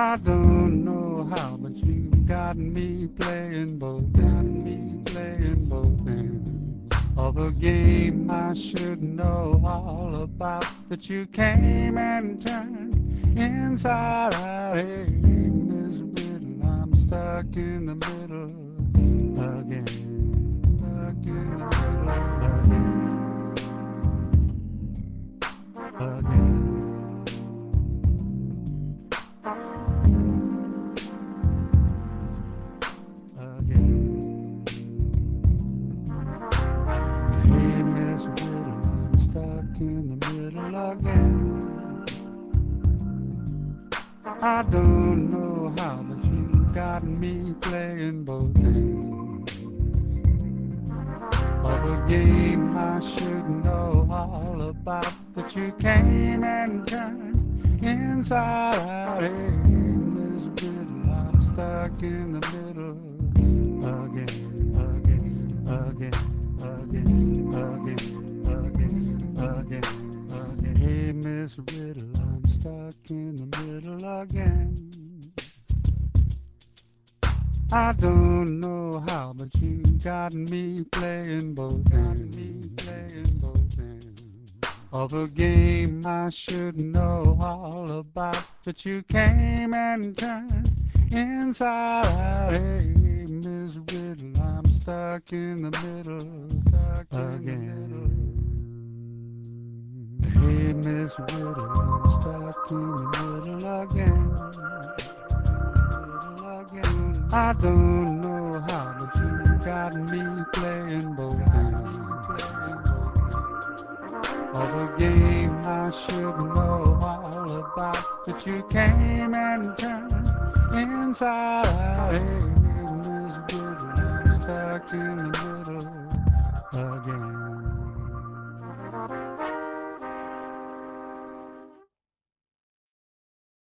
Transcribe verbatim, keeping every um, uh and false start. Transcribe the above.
I don't know how, but you got me playing both, got me playing both ends of a game I should know all about. But you came and turned inside out. Hey, Miss Riddle, I'm stuck in the middle again, stuck in the middle again, again. Again. Hey, Miss Riddle, I'm stuck in the middle again. I don't know how, but you got me playing both ends of a game I should know all about. But you came and turned inside out. Hey, Miss Riddle, I'm stuck in the middle again, again, again, again, again, again, again, again. Hey, Miss Riddle, I'm stuck in the middle again. I don't know how, but you got me playing both ends, me playing both ends of a game I should know all about. But you came and turned inside out. Hey, Miss Riddle, I'm stuck in the middle, stuck again. Hey, Miss Riddle, I'm stuck in the middle again. Again. I don't know how, but you got me playing both ends of a game I should know all about. But you came and turned inside out. Hey, Miss Riddle, I'm stuck in the middle